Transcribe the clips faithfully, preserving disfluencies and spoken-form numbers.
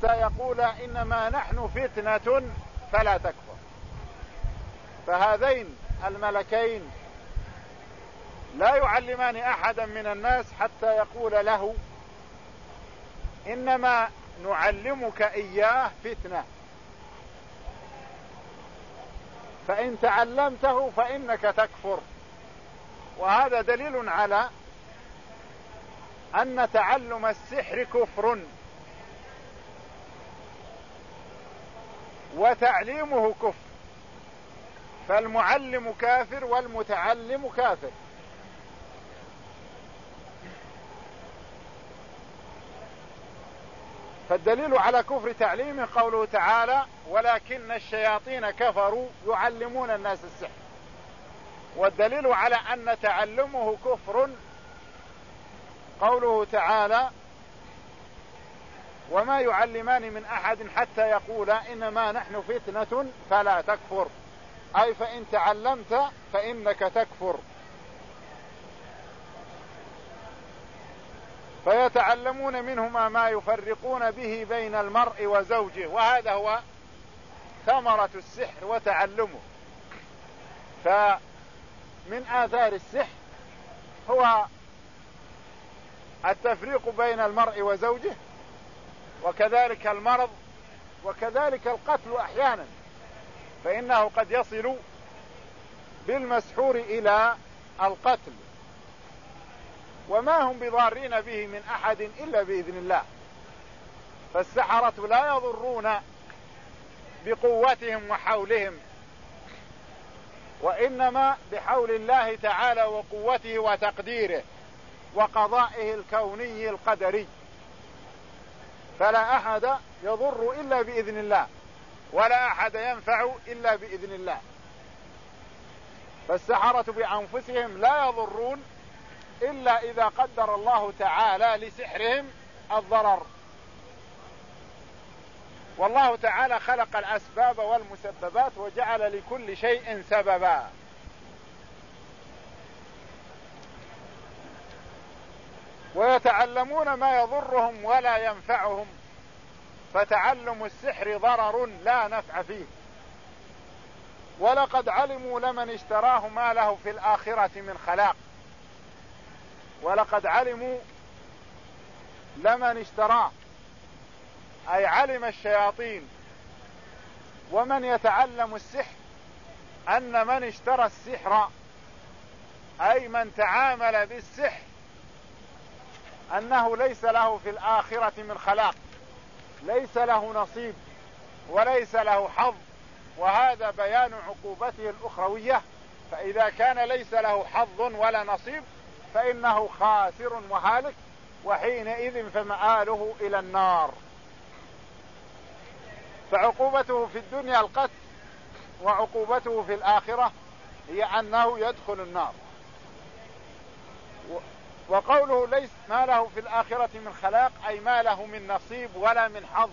حتى يقول إنما نحن فتنة فلا تكفر. فهذين الملكين لا يعلمان أحدا من الناس حتى يقول له إنما نعلمك إياه فتنة، فإن تعلمته فإنك تكفر. وهذا دليل على أن تعلم السحر كفر وتعليمه كفر، فالمعلم كافر والمتعلم كافر. فالدليل على كفر تعليمه قوله تعالى ولكن الشياطين كفروا يعلمون الناس السحر. والدليل على أن تعلمه كفر قوله تعالى وما يعلمان من أحد حتى يقولا إنما نحن فتنة فلا تكفر، أي فإن تعلمت فإنك تكفر. فيتعلمون منهما ما يفرقون به بين المرء وزوجه، وهذا هو ثمرة السحر وتعلمه. فمن آثار السحر هو التفريق بين المرء وزوجه، وكذلك المرض، وكذلك القتل أحيانا، فإنه قد يصل بالمسحور إلى القتل، وما هم بضارين به من أحد إلا بإذن الله. فالسحرة لا يضرون بقوتهم وحولهم، وإنما بحول الله تعالى وقوته وتقديره وقضائه الكوني القدري. فلا أحد يضر إلا بإذن الله، ولا أحد ينفع إلا بإذن الله. فالسحرة بأنفسهم لا يضرون إلا إذا قدر الله تعالى لسحرهم الضرر. والله تعالى خلق الأسباب والمسببات وجعل لكل شيء سببا. ويتعلمون ما يضرهم ولا ينفعهم، فتعلم السحر ضرر لا نفع فيه. ولقد علموا لمن اشتراه ما له في الآخرة من خلاق. ولقد علموا لمن اشتراه، أي علم الشياطين ومن يتعلم السحر أن من اشترى السحر، أي من تعامل بالسحر، أنه ليس له في الآخرة من خلاق، ليس له نصيب وليس له حظ. وهذا بيان عقوبته الأخروية. فإذا كان ليس له حظ ولا نصيب فإنه خاسر وهالك، وحينئذ فمآله إلى النار. فعقوبته في الدنيا القتل، وعقوبته في الآخرة هي أنه يدخل النار. وقوله ليس ما له في الآخرة من خلاق، أي ما له من نصيب ولا من حظ.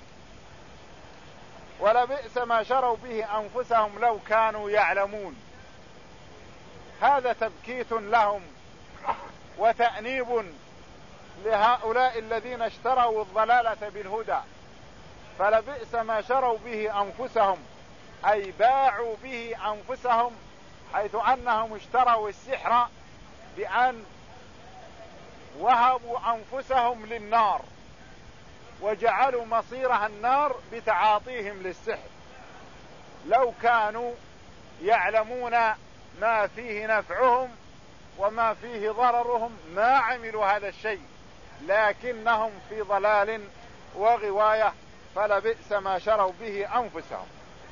ولبئس ما شروا به أنفسهم لو كانوا يعلمون. هذا تبكيت لهم وتأنيب لهؤلاء الذين اشتروا الضلالة بالهدى. فلبئس ما شروا به أنفسهم، أي باعوا به أنفسهم، حيث أنهم اشتروا السحر بأن وهبوا أنفسهم للنار، وجعلوا مصيرها النار بتعاطيهم للسحر. لو كانوا يعلمون ما فيه نفعهم وما فيه ضررهم ما عملوا هذا الشيء، لكنهم في ضلال وغواية. فلبئس ما شروا به أنفسهم.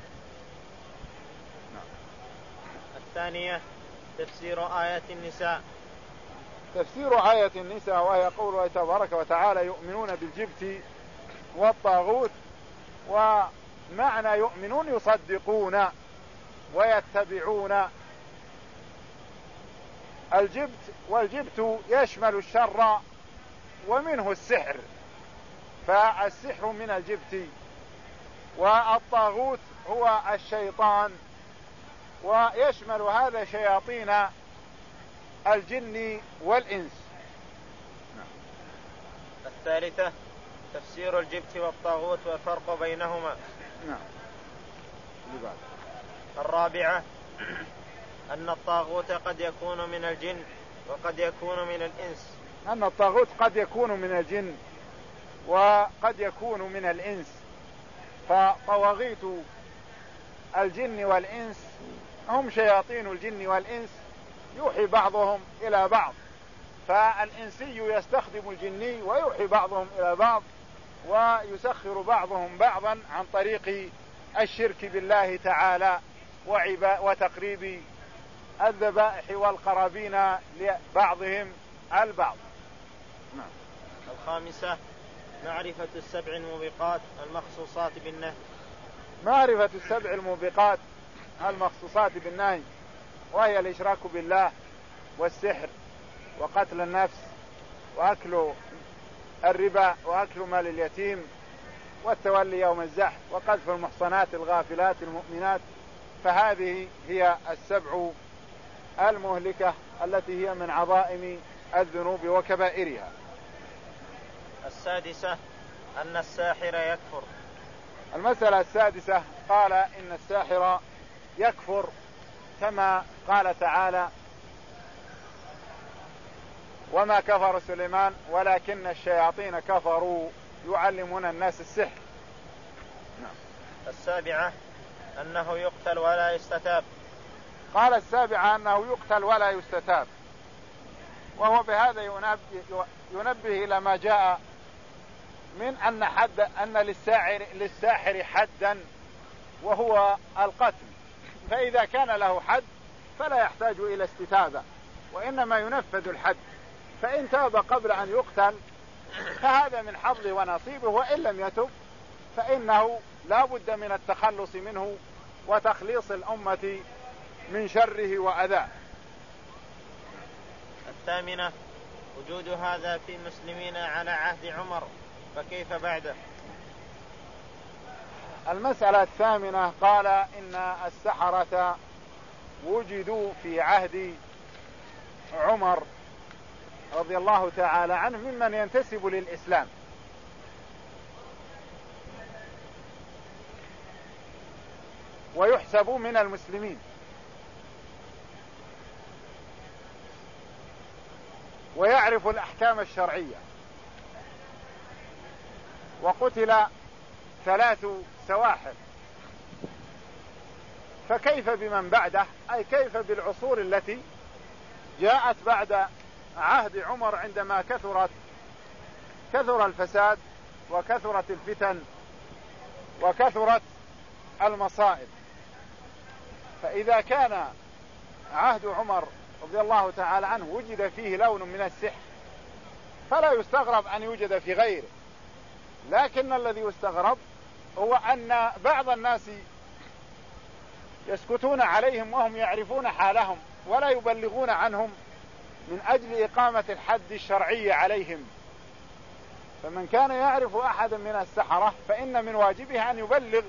الثانية تفسير آية النساء. تفسير آية النساء وهي قوله تبارك وتعالى يؤمنون بالجبت والطاغوت. ومعنى يؤمنون يصدقون ويتبعون الجبت، والجبت يشمل الشر ومنه السحر، فالسحر من الجبت. والطاغوت هو الشيطان، ويشمل هذا شياطين الجن والإنس. الثالثة تفسير الجبت والطاغوت والفرق بينهما. نعم. الرابعة أن الطاغوت قد يكون من الجن وقد يكون من الإنس. أن الطاغوت قد يكون من الجن وقد يكون من الإنس، فطواغيت الجن والإنس هم شياطين الجن والإنس يوحي بعضهم إلى بعض، فالإنسي يستخدم الجني ويوحي بعضهم إلى بعض ويسخر بعضهم بعضا عن طريق الشرك بالله تعالى وتقريب الذبائح والقرابين لبعضهم البعض. نعم. الخامسة معرفة السبع الموبقات المخصوصات بالنهي. معرفة السبع الموبقات المخصوصات بالنهي، وهي الإشراك بالله والسحر وقتل النفس وأكل الربا وأكل مال اليتيم والتولي يوم الزحف وقذف المحصنات الغافلات المؤمنات، فهذه هي السبع المهلكة التي هي من عظائم الذنوب وكبائرها. السادسة أن الساحر يكفر. المسألة السادسة قال إن الساحر يكفر كما قال تعالى: وما كفر سليمان ولكن الشياطين كفروا يعلمون الناس السحر. نعم. السابعة أنه يقتل ولا يستتاب. قال السابعة أنه يقتل ولا يستتاب، وهو بهذا ينبه إلى ما جاء من أن حد أن للساحر للساحر حدا وهو القتل، فإذا كان له حد فلا يحتاج إلى استتابة وإنما ينفذ الحد، فإن تاب قبل أن يقتل فهذا من حظه ونصيبه، وإن لم يتب فإنه لا بد من التخلص منه وتخليص الأمة من شره وأذاه. الثامنة وجود هذا في المسلمين على عهد عمر، فكيف بعده؟ المسألة الثامنة قال إن السحرة وجدوا في عهد عمر رضي الله تعالى عنه ممن ينتسب للإسلام، ويحسب من المسلمين، ويعرف الأحكام الشرعية، وقتل ثلاث سواحر، فكيف بمن بعده؟ أي كيف بالعصور التي جاءت بعد عهد عمر عندما كثرت كثر الفساد وكثرت الفتن وكثرت المصائب. فإذا كان عهد عمر رضي الله تعالى عنه وجد فيه لون من السحر فلا يستغرب أن يوجد في غيره، لكن الذي يستغرب هو أن بعض الناس يسكتون عليهم وهم يعرفون حالهم ولا يبلغون عنهم من أجل إقامة الحد الشرعي عليهم. فمن كان يعرف أحدا من السحرة فإن من واجبه أن يبلغ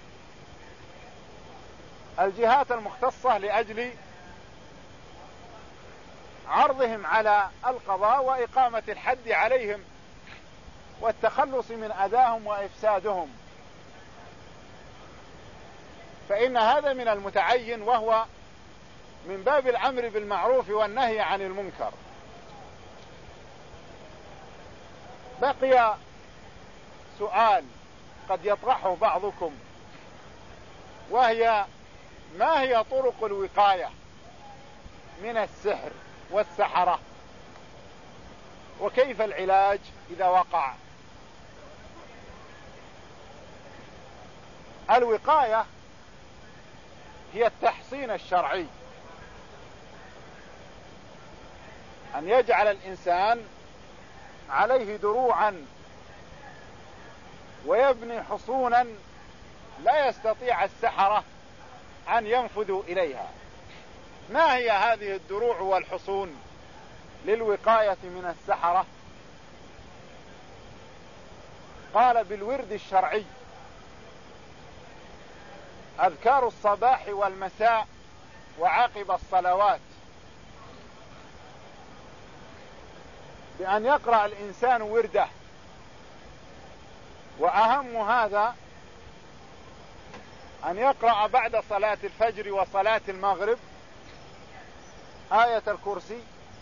الجهات المختصة لأجل عرضهم على القضاء وإقامة الحد عليهم والتخلص من أذاهم وإفسادهم، فإن هذا من المتعين، وهو من باب الأمر بالمعروف والنهي عن المنكر. بقي سؤال قد يطرحه بعضكم، وهي: ما هي طرق الوقاية من السحر والسحرة، وكيف العلاج إذا وقع؟ الوقاية هي التحصين الشرعي، أن يجعل الإنسان عليه دروعا ويبني حصونا لا يستطيع السحرة أن ينفذوا إليها. ما هي هذه الدروع والحصون للوقاية من السحرة؟ قال: بالورد الشرعي، أذكار الصباح والمساء وعقب الصلوات، بأن يقرأ الإنسان ورده وأهم هذا أن يقرأ بعد صلاة الفجر وصلاة المغرب آية الكرسي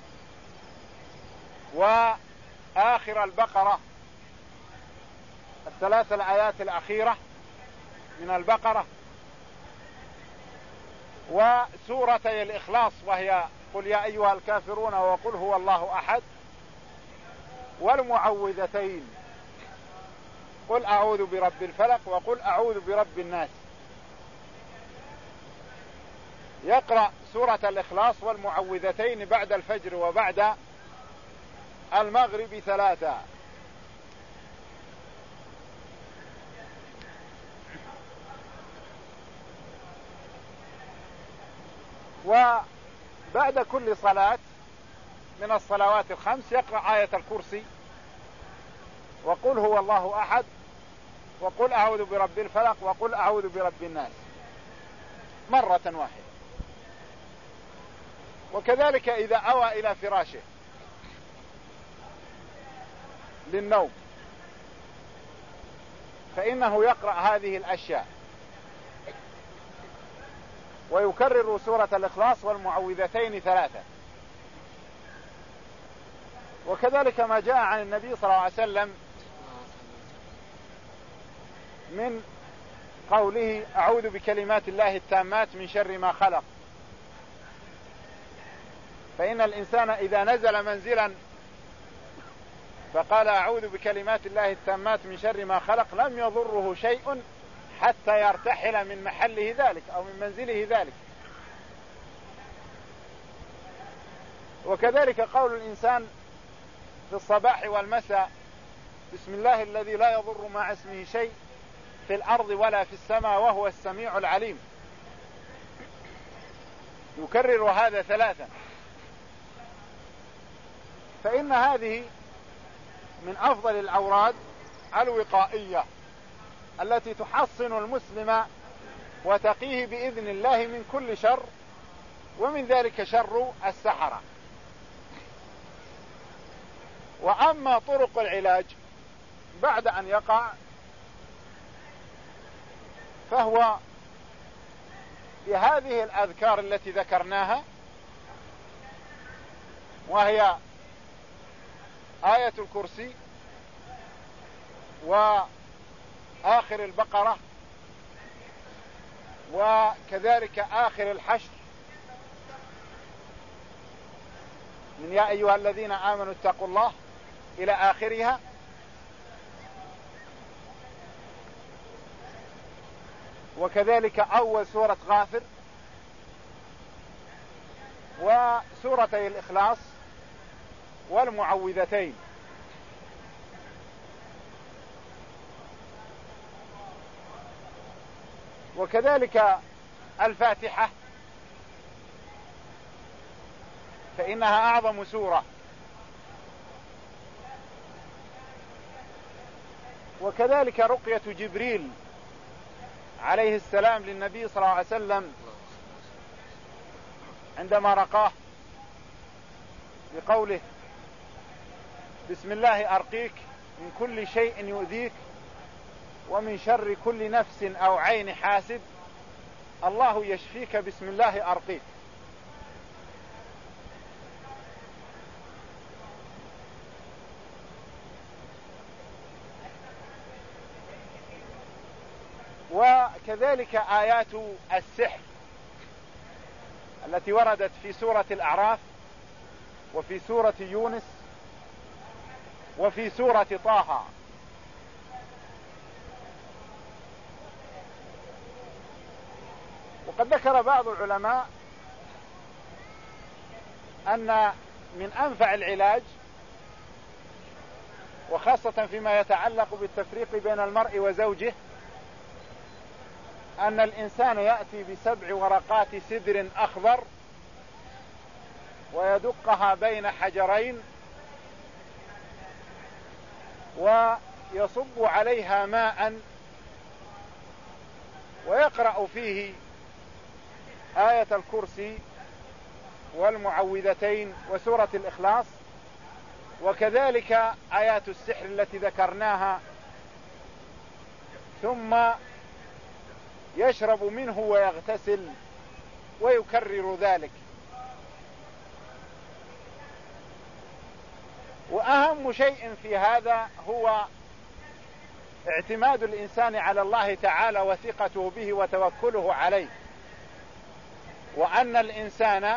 وآخر البقرة، الثلاث الآيات الأخيرة من البقرة، وسورتي الإخلاص وهي قل يا أيها الكافرون وقل هو الله أحد، والمعوذتين قل أعوذ برب الفلق وقل أعوذ برب الناس. يقرأ سورة الإخلاص والمعوذتين بعد الفجر وبعد المغرب ثلاثة. وبعد كل صلاة من الصلوات الخمس يقرأ آية الكرسي وقل هو الله أحد وقل أعوذ برب الفلق وقل أعوذ برب الناس مرة واحدة. وكذلك إذا أوى إلى فراشه للنوم فإنه يقرأ هذه الأشياء ويكرر سورة الإخلاص والمعوذتين ثلاثة. وكذلك ما جاء عن النبي صلى الله عليه وسلم من قوله أعوذ بكلمات الله التامات من شر ما خلق، فإن الإنسان إذا نزل منزلا فقال أعوذ بكلمات الله التامات من شر ما خلق لم يضره شيء حتى يرتحل من محله ذلك أو من منزله ذلك. وكذلك قول الإنسان في الصباح والمساء بسم الله الذي لا يضر مع اسمه شيء في الأرض ولا في السماء وهو السميع العليم، يكرر هذا ثلاثا، فإن هذه من أفضل الأوراد الوقائية التي تحصن المسلم وتقيه بإذن الله من كل شر، ومن ذلك شر السحرة. وأما طرق العلاج بعد أن يقع فهو بهذه الأذكار التي ذكرناها، وهي آية الكرسي وآخر البقرة وكذلك آخر الحشر من يا أيها الذين آمنوا اتقوا الله إلى آخرها، وكذلك أول سورة غافر وسورتي الإخلاص والمعوذتين. وكذلك الفاتحة فإنها أعظم سورة. وكذلك رقية جبريل عليه السلام للنبي صلى الله عليه وسلم عندما رقاه بقوله بسم الله أرقيك من كل شيء يؤذيك ومن شر كل نفس أو عين حاسد الله يشفيك بسم الله أرقيك. وكذلك آيات السحر التي وردت في سورة الأعراف وفي سورة يونس وفي سورة طه. وقد ذكر بعض العلماء أن من أنفع العلاج وخاصة فيما يتعلق بالتفريق بين المرء وزوجه أن الإنسان يأتي بسبع ورقات سدر أخضر ويدقها بين حجرين ويصب عليها ماء ويقرأ فيه آية الكرسي والمعوذتين وسورة الإخلاص وكذلك آيات السحر التي ذكرناها ثم يشرب منه ويغتسل ويكرر ذلك. وأهم شيء في هذا هو اعتماد الإنسان على الله تعالى وثقته به وتوكله عليه، وأن الإنسان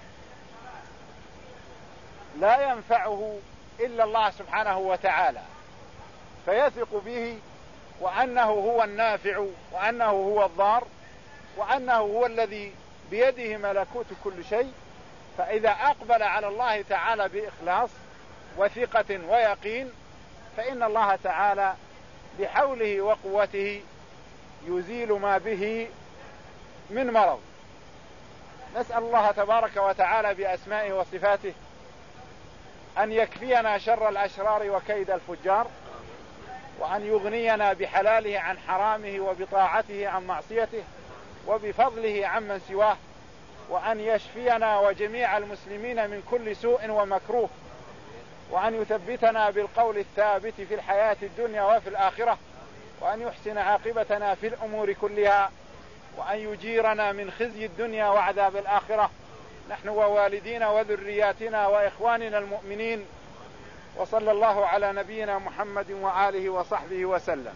لا ينفعه إلا الله سبحانه وتعالى، فيثق به وأنه هو النافع وأنه هو الضار وأنه هو الذي بيده ملكوت كل شيء. فإذا أقبل على الله تعالى بإخلاص وثقة ويقين فإن الله تعالى بحوله وقوته يزيل ما به من مرض. نسأل الله تبارك وتعالى بأسمائه وصفاته أن يكفينا شر الأشرار وكيد الفجار، وأن يغنينا بحلاله عن حرامه وبطاعته عن معصيته وبفضله عمن سواه، وأن يشفينا وجميع المسلمين من كل سوء ومكروه، وأن يثبتنا بالقول الثابت في الحياة الدنيا وفي الآخرة، وأن يحسن عاقبتنا في الأمور كلها، وأن يجيرنا من خزي الدنيا وعذاب الآخرة نحن ووالدينا وذرياتنا وإخواننا المؤمنين. وصلى الله على نبينا محمد وآله وصحبه وسلم.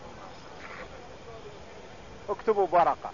اكتبوا برقة.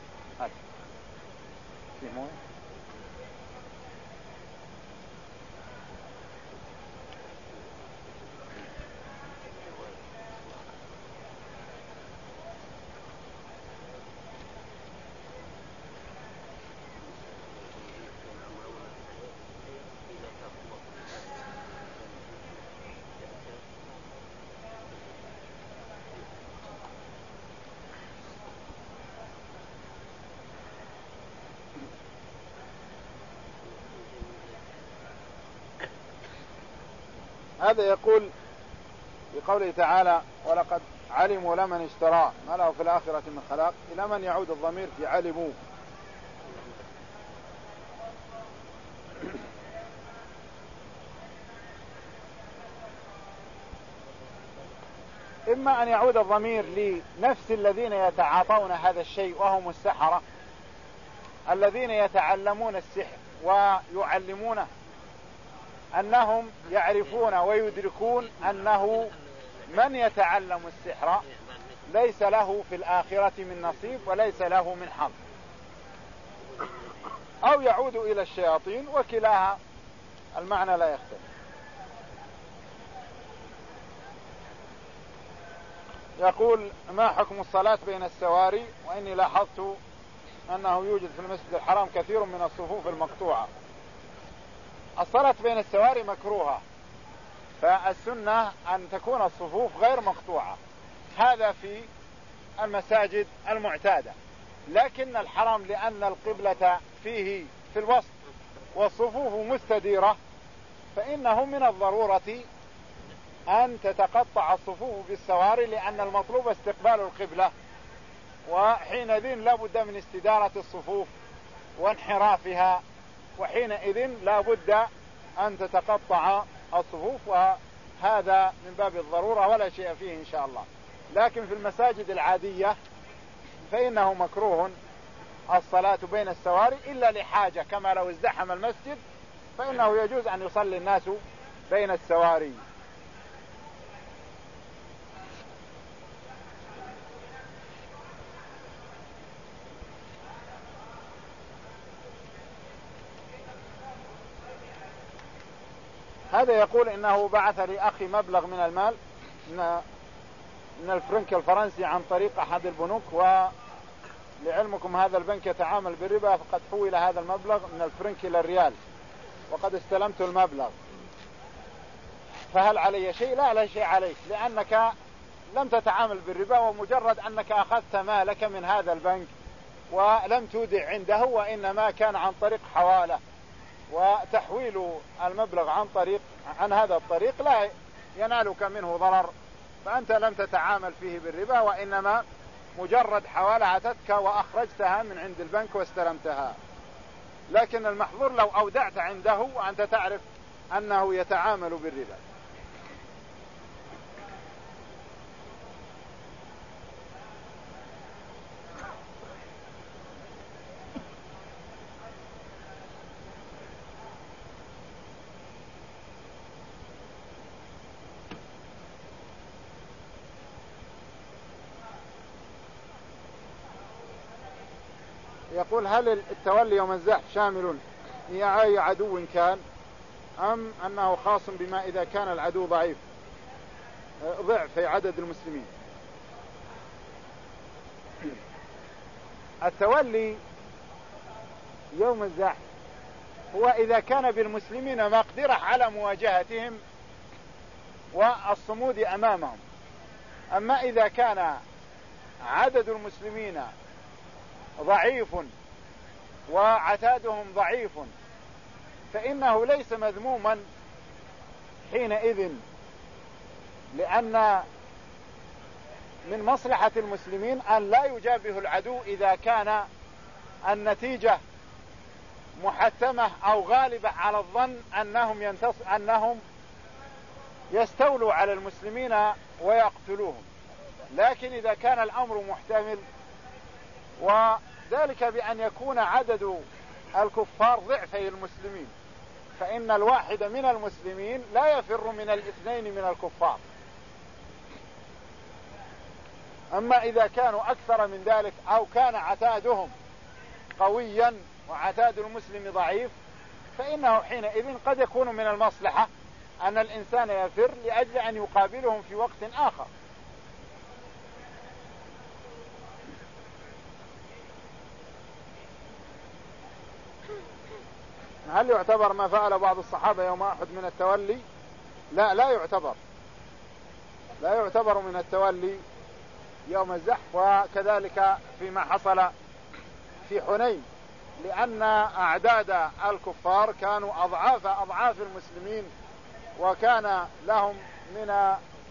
هذا يقول بقوله تعالى: ولقد علموا لمن اشتراه ما له في الآخرة من خلاق. إلى من يعود الضمير في علموا؟ إما أن يعود الضمير لنفس الذين يتعاطون هذا الشيء وهم السحرة الذين يتعلمون السحر ويعلمونه، أنهم يعرفون ويدركون أنه من يتعلم السحر ليس له في الآخرة من نصيب وليس له من حظ، أو يعود إلى الشياطين، وكلاها المعنى لا يختلف. يقول: ما حكم الصلاة بين السواري؟ وإني لاحظت أنه يوجد في المسجد الحرام كثير من الصفوف المقطوعة. الصلاة بين السواري مكروهة، فالسنة أن تكون الصفوف غير مقطوعة، هذا في المساجد المعتادة. لكن الحرام لأن القبلة فيه في الوسط والصفوف مستديرة، فإنه من الضرورة أن تتقطع الصفوف بالسواري، لأن المطلوب استقبال القبلة، وحينئذ لا بد من استدارة الصفوف وانحرافها، وحينئذ لا بد أن تتقطع الصفوف، وهذا من باب الضرورة ولا شيء فيه إن شاء الله. لكن في المساجد العادية فإنه مكروه الصلاة بين السواري إلا لحاجة، كما لو ازدحم المسجد فإنه يجوز أن يصلي الناس بين السواري. هذا يقول إنه بعث لأخي مبلغ من المال من الفرنك الفرنسي عن طريق أحد البنوك، ولعلمكم هذا البنك يتعامل بالربا، فقد حول هذا المبلغ من الفرنك إلى الريال وقد استلمت المبلغ، فهل علي شيء؟ لا لا شيء عليك، لأنك لم تتعامل بالربا، ومجرد أنك أخذت مالك من هذا البنك ولم تودع عنده، وإنما كان عن طريق حوالة، وتحويل المبلغ عن طريق عن هذا الطريق لا ينالك منه ضرر، فأنت لم تتعامل فيه بالربا، وإنما مجرد حوالة أتتك وأخرجتها من عند البنك واستلمتها. لكن المحظور لو أودعت عنده وأنت تعرف أنه يتعامل بالربا. يقول هل التولي يوم الزحف شامل لأي عدو كان أم أنه خاص بما إذا كان العدو ضعيف ضعف في عدد المسلمين؟ التولي يوم الزحف هو إذا كان بالمسلمين مقدرة على مواجهتهم والصمود أمامهم. أما إذا كان عدد المسلمين ضعيف وعتادهم ضعيف فإنه ليس مذموما حينئذ، لأن من مصلحة المسلمين أن لا يجابه العدو إذا كان النتيجة محتمة أو غالبة على الظن أنهم, ينتص... أنهم يستولوا على المسلمين ويقتلوهم. لكن إذا كان الأمر محتمل، وذلك بأن يكون عدد الكفار ضعفي المسلمين، فإن الواحد من المسلمين لا يفر من الاثنين من الكفار. أما إذا كانوا أكثر من ذلك أو كان عتادهم قويا وعتاد المسلم ضعيف فإنه حينئذ قد يكون من المصلحة أن الإنسان يفر لأجل أن يقابلهم في وقت آخر. هل يعتبر ما فعل بعض الصحابة يوم أحد من التولي؟ لا لا يعتبر لا يعتبر من التولي يوم الزحف، وكذلك فيما حصل في حنين، لأن أعداد الكفار كانوا أضعاف أضعاف المسلمين، وكان لهم من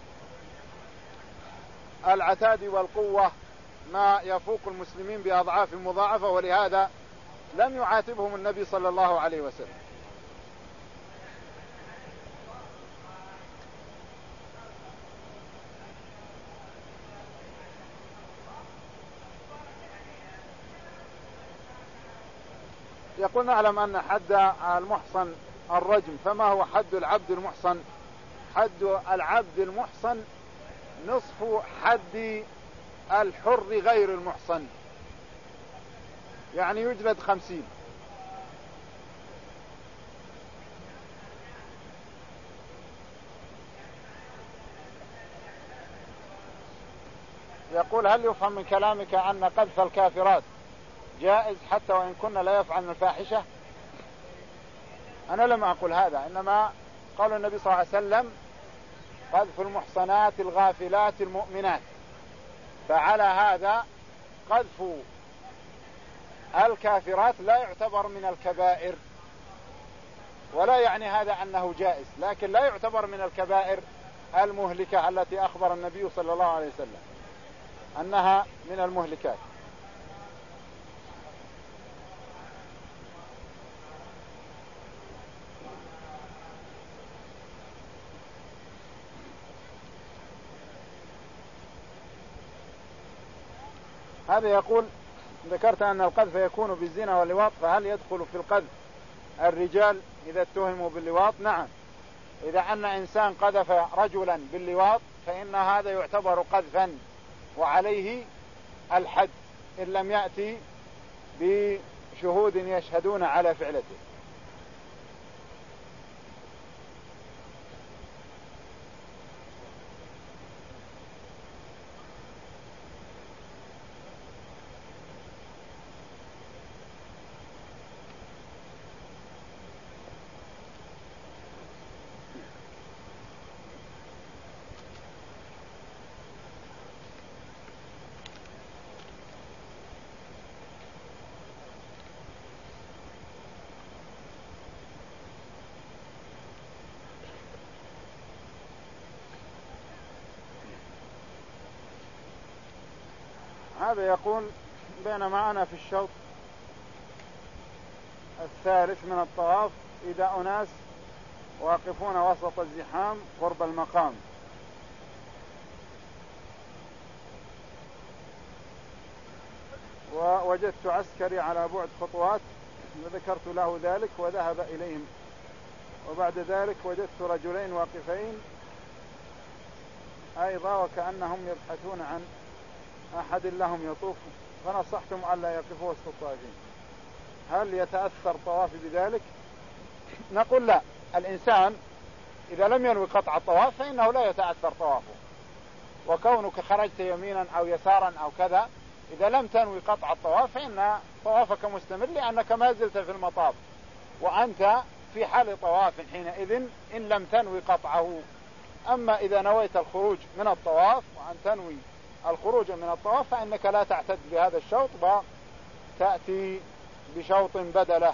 العتاد والقوة ما يفوق المسلمين بأضعاف مضاعفة، ولهذا لم يعاتبهم النبي صلى الله عليه وسلم. يقول نعلم أن حد المحصن الرجم، فما هو حد العبد المحصن؟ حد العبد المحصن نصف حد الحر غير المحصن، يعني يجلد خمسين. يقول هل يفهم من كلامك أن قذف الكافرات جائز حتى وإن كنا لا يفعلن الفاحشة؟ أنا لم أقول هذا، إنما قال النبي صلى الله عليه وسلم قذف المحصنات الغافلات المؤمنات، فعلى هذا قذف الكافرات لا يعتبر من الكبائر، ولا يعني هذا أنه جائز، لكن لا يعتبر من الكبائر المهلكة التي أخبر النبي صلى الله عليه وسلم أنها من المهلكات. هذا يقول ذكرت أن القذف يكون بالزنا واللواط، فهل يدخل في القذف الرجال إذا اتهموا باللواط؟ نعم، إذا أن إنسان قذف رجلا باللواط فإن هذا يعتبر قذفا وعليه الحد إن لم يأتي بشهود يشهدون على فعلته. هذا يقول بينما أنا في الشوط الثالث من الطواف إذا أناس واقفون وسط الزحام قرب المقام، ووجدت عسكري على بعد خطوات وذكرت له ذلك وذهب إليهم، وبعد ذلك وجدت رجلين واقفين أيضا وكأنهم يبحثون عن أحد لهم يطوف فنصحتم ألا يقفوا وسط الطائفين، هل يتأثر طوافي بذلك؟ نقول لا، الإنسان إذا لم ينوي قطع الطواف فإنه لا يتأثر طوافه، وكونك خرجت يمينا أو يسارا أو كذا إذا لم تنوي قطع الطواف فإن طوافك مستمر، لأنك ما زلت في المطاف وأنت في حال طواف حينئذ إن لم تنوي قطعه. أما إذا نويت الخروج من الطواف وأن تنوي الخروج من الطواف فإنك لا تعتد بهذا الشوط وتأتي بشوط بدله.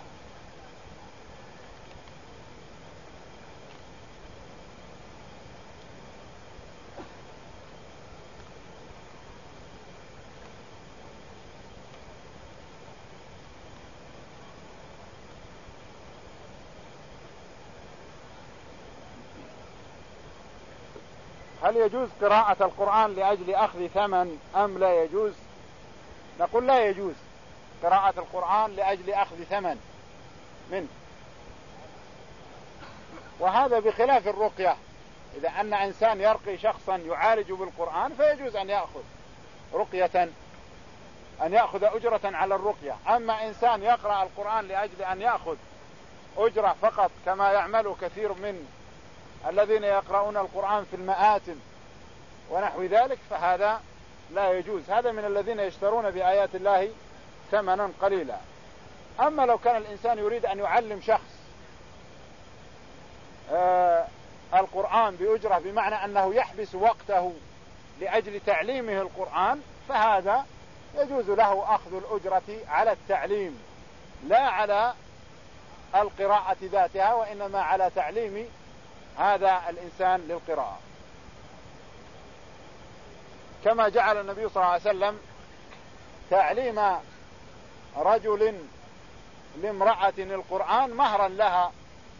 هل يجوز قراءة القرآن لأجل أخذ ثمن أم لا يجوز؟ نقول لا يجوز قراءة القرآن لأجل أخذ ثمن منه، وهذا بخلاف الرقية. إذا أن إنسان يرقي شخصا يعالج بالقرآن فيجوز أن يأخذ رقية، أن يأخذ أجرة على الرقية. أما إنسان يقرأ القرآن لأجل أن يأخذ أجرة فقط كما يعمل كثير من الذين يقرؤون القرآن في المآتم ونحو ذلك فهذا لا يجوز، هذا من الذين يشترون بآيات الله ثمنا قليلا. أما لو كان الإنسان يريد أن يعلم شخص آه القرآن بأجرة بمعنى أنه يحبس وقته لأجل تعليمه القرآن فهذا يجوز له أخذ الأجرة على التعليم لا على القراءة ذاتها، وإنما على تعليم هذا الإنسان للقراءة، كما جعل النبي صلى الله عليه وسلم تعليم رجل لامرأة القرآن مهرا لها.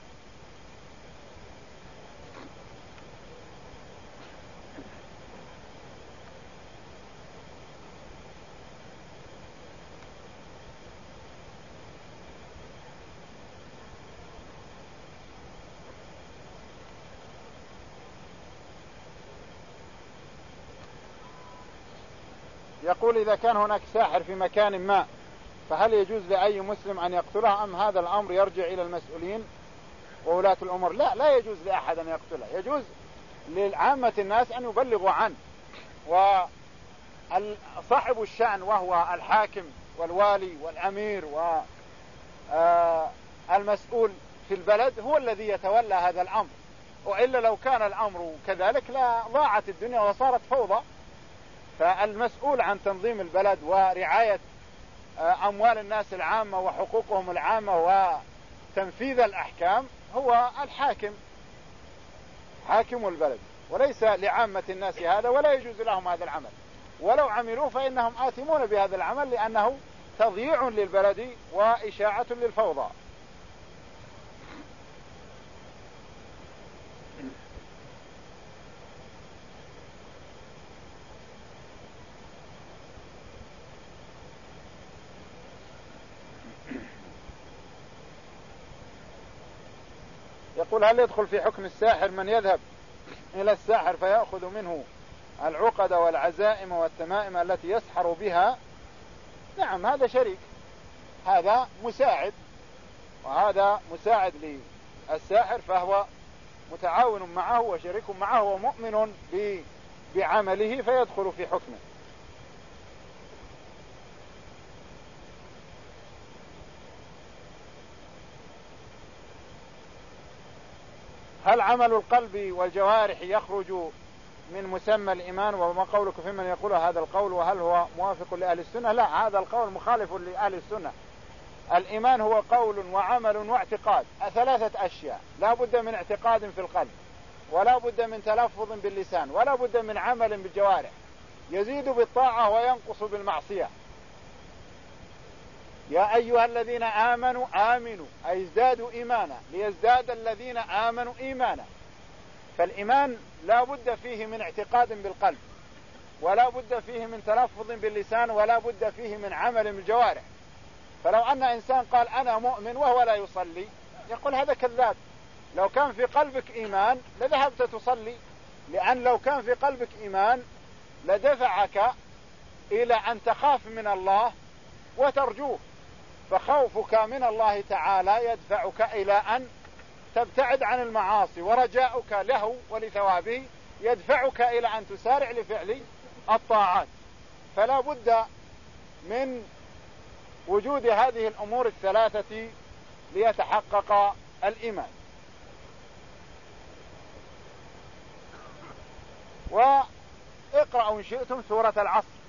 يقول إذا كان هناك ساحر في مكان ما فهل يجوز لأي مسلم أن يقتله أم هذا الأمر يرجع إلى المسؤولين وولاة الأمور؟ لا لا يجوز لأحد أن يقتله، يجوز للعامة الناس أن يبلغوا عنه، وصاحب الشأن وهو الحاكم والوالي والأمير والمسؤول في البلد هو الذي يتولى هذا الأمر، وإلا لو كان الأمر كذلك لا ضاعت الدنيا وصارت فوضى. فالمسؤول عن تنظيم البلد ورعاية أموال الناس العامة وحقوقهم العامة وتنفيذ الأحكام هو الحاكم، حاكم البلد، وليس لعامة الناس هذا، ولا يجوز لهم هذا العمل، ولو عملوا فإنهم آثمون بهذا العمل لأنه تضييع للبلد وإشاعة للفوضى. يقول هل يدخل في حكم الساحر من يذهب إلى الساحر فيأخذ منه العقد والعزائم والتمائم التي يسحر بها؟ نعم، هذا شريك، هذا مساعد، وهذا مساعد للساحر فهو متعاون معه وشريك معه ومؤمن بعمله فيدخل في حكمه. هل عمل القلب والجوارح يخرج من مسمى الإيمان؟ وما قولك في من يقول هذا القول وهل هو موافق لأهل السنة؟ لا، هذا القول مخالف لأهل السنة. الإيمان هو قول وعمل واعتقاد، ثلاثة أشياء، لا بد من اعتقاد في القلب، ولا بد من تلفظ باللسان، ولا بد من عمل بالجوارح، يزيد بالطاعة وينقص بالمعصية. يا أيها الذين آمنوا آمنوا أي ازدادوا إيمانا ليزداد الذين آمنوا إيمانا. فالإيمان لا بد فيه من اعتقاد بالقلب، ولا بد فيه من تلفظ باللسان، ولا بد فيه من عمل بالجوارح. فلو أن إنسان قال أنا مؤمن وهو لا يصلي يقول هذا كذاب. لو كان في قلبك إيمان لذهبت تصلي، لأن لو كان في قلبك إيمان لدفعك إلى أن تخاف من الله وترجوه، فخوفك من الله تعالى يدفعك إلى أن تبتعد عن المعاصي، ورجاؤك له ولثوابه يدفعك إلى أن تسارع لفعل الطاعات. فلا بد من وجود هذه الأمور الثلاثة ليتحقق الإيمان. واقرأوا إن شئتم سورة العصر